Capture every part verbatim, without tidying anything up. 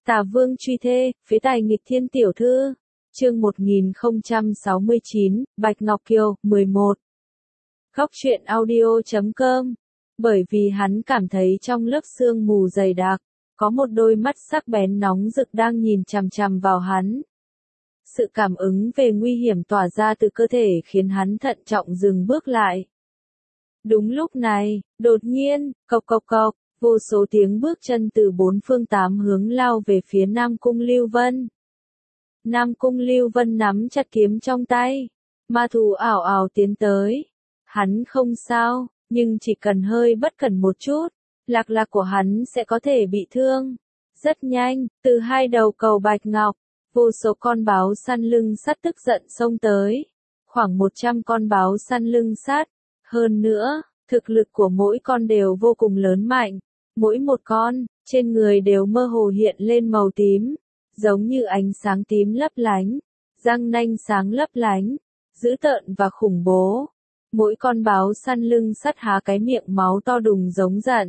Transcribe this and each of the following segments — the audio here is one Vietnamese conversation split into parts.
Tả Vương truy thê, phế tài nghịch thiên tiểu thư. Chương một nghìn không trăm sáu mươi chín, Bạch Ngọc Kiều, mười một. Góc truyện audio chấm com. Bởi vì hắn cảm thấy trong lớp sương mù dày đặc, có một đôi mắt sắc bén nóng rực đang nhìn chằm chằm vào hắn. Sự cảm ứng về nguy hiểm tỏa ra từ cơ thể khiến hắn thận trọng dừng bước lại. Đúng lúc này, đột nhiên, cộc cộc cộc, vô số tiếng bước chân từ bốn phương tám hướng lao về phía Nam Cung Lưu Vân. Nam Cung Lưu Vân nắm chặt kiếm trong tay, ma thú ảo ảo tiến tới. Hắn không sao, nhưng chỉ cần hơi bất cẩn một chút, lạc lạc của hắn sẽ có thể bị thương. Rất nhanh, từ hai đầu cầu Bạch Ngọc, vô số con báo săn lưng sắt tức giận xông tới. Khoảng một trăm con báo săn lưng sắt. Hơn nữa, thực lực của mỗi con đều vô cùng lớn mạnh. Mỗi một con, trên người đều mơ hồ hiện lên màu tím, giống như ánh sáng tím lấp lánh, răng nanh sáng lấp lánh, dữ tợn và khủng bố. Mỗi con báo săn lưng sắt há cái miệng máu to đùng giống giận.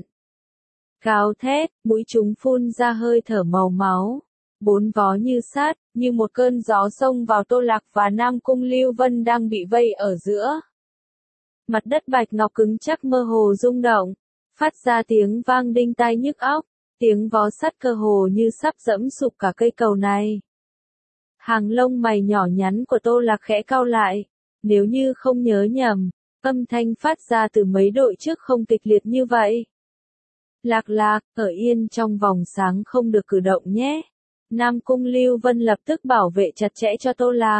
Gào thét, mũi chúng phun ra hơi thở màu máu. Bốn vó như sắt, như một cơn gió xông vào Tô Lạc và Nam Cung Lưu Vân đang bị vây ở giữa. Mặt đất Bạch Ngọc cứng chắc mơ hồ rung động, phát ra tiếng vang đinh tai nhức óc, tiếng vó sắt cơ hồ như sắp dẫm sụp cả cây cầu này. Hàng lông mày nhỏ nhắn của Tô Lạc khẽ cau lại, nếu như không nhớ nhầm, âm thanh phát ra từ mấy đội trước không kịch liệt như vậy. Lạc Lạc, ở yên trong vòng sáng không được cử động nhé. Nam Cung Lưu Vân lập tức bảo vệ chặt chẽ cho Tô Lạc.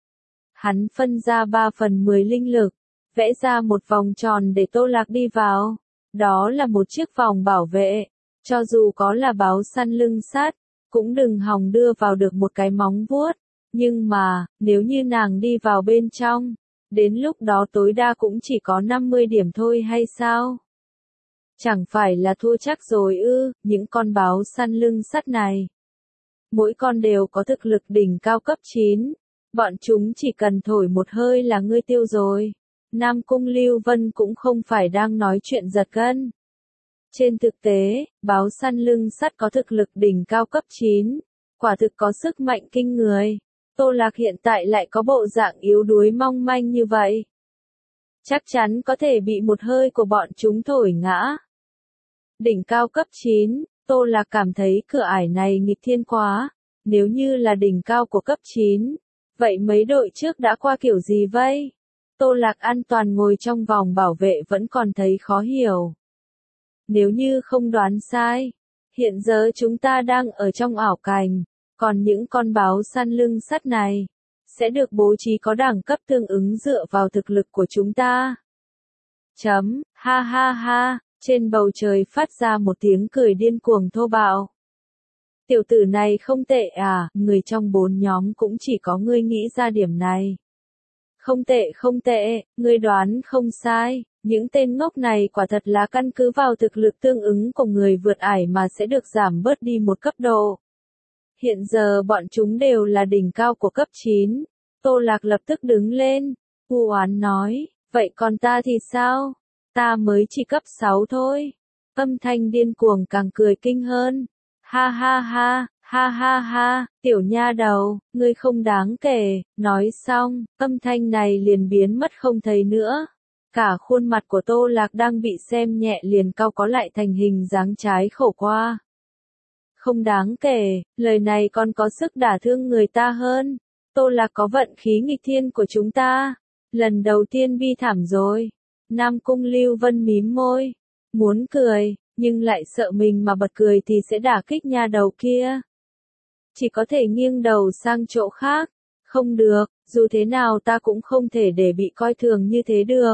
Hắn phân ra ba phần mười linh lực, vẽ ra một vòng tròn để Tô Lạc đi vào. Đó là một chiếc vòng bảo vệ, cho dù có là báo săn lưng sắt, cũng đừng hòng đưa vào được một cái móng vuốt. Nhưng mà, nếu như nàng đi vào bên trong, đến lúc đó tối đa cũng chỉ có năm mươi điểm thôi hay sao? Chẳng phải là thua chắc rồi ư? Những con báo săn lưng sắt này, mỗi con đều có thực lực đỉnh cao cấp chín. Bọn chúng chỉ cần thổi một hơi là ngươi tiêu rồi. Nam Cung Lưu Vân cũng không phải đang nói chuyện giật gân. Trên thực tế, báo săn lưng sắt có thực lực đỉnh cao cấp chín, quả thực có sức mạnh kinh người. Tô Lạc hiện tại lại có bộ dạng yếu đuối mong manh như vậy, chắc chắn có thể bị một hơi của bọn chúng thổi ngã. Đỉnh cao cấp chín, Tô Lạc cảm thấy cửa ải này nghịch thiên quá. Nếu như là đỉnh cao của cấp chín, vậy mấy đội trước đã qua kiểu gì vậy? Tô Lạc an toàn ngồi trong vòng bảo vệ vẫn còn thấy khó hiểu. Nếu như không đoán sai, hiện giờ chúng ta đang ở trong ảo cảnh, còn những con báo săn lưng sắt này sẽ được bố trí có đẳng cấp tương ứng dựa vào thực lực của chúng ta. Chấm, ha ha ha, trên bầu trời phát ra một tiếng cười điên cuồng thô bạo. Tiểu tử này không tệ à, người trong bốn nhóm cũng chỉ có ngươi nghĩ ra điểm này. Không tệ không tệ, ngươi đoán không sai, những tên ngốc này quả thật là căn cứ vào thực lực tương ứng của người vượt ải mà sẽ được giảm bớt đi một cấp độ. Hiện giờ bọn chúng đều là đỉnh cao của cấp chín. Tô Lạc lập tức đứng lên, u oán nói, vậy còn ta thì sao? Ta mới chỉ cấp sáu thôi. Âm thanh điên cuồng càng cười kinh hơn. Ha ha ha, ha ha ha, tiểu nha đầu, ngươi không đáng kể. Nói xong, âm thanh này liền biến mất không thấy nữa. Cả khuôn mặt của Tô Lạc đang bị xem nhẹ liền cau có lại thành hình dáng trái khổ qua. Không đáng kể, lời này còn có sức đả thương người ta hơn. Tô Lạc có vận khí nghịch thiên của chúng ta. Lần đầu tiên bi thảm rồi. Nam Cung Lưu Vân mím môi, muốn cười, nhưng lại sợ mình mà bật cười thì sẽ đả kích nha đầu kia. Chỉ có thể nghiêng đầu sang chỗ khác. Không được, dù thế nào ta cũng không thể để bị coi thường như thế được.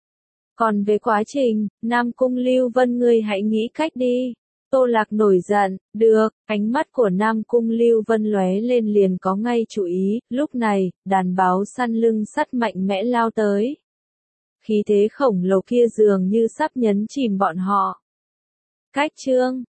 Còn về quá trình, Nam Cung Lưu Vân ngươi hãy nghĩ cách đi. Tô Lạc nổi giận, được, ánh mắt của Nam Cung Lưu Vân lóe lên liền có ngay chủ ý. Lúc này, đàn báo săn lưng sắt mạnh mẽ lao tới. Khí thế khổng lồ kia dường như sắp nhấn chìm bọn họ. Cách chương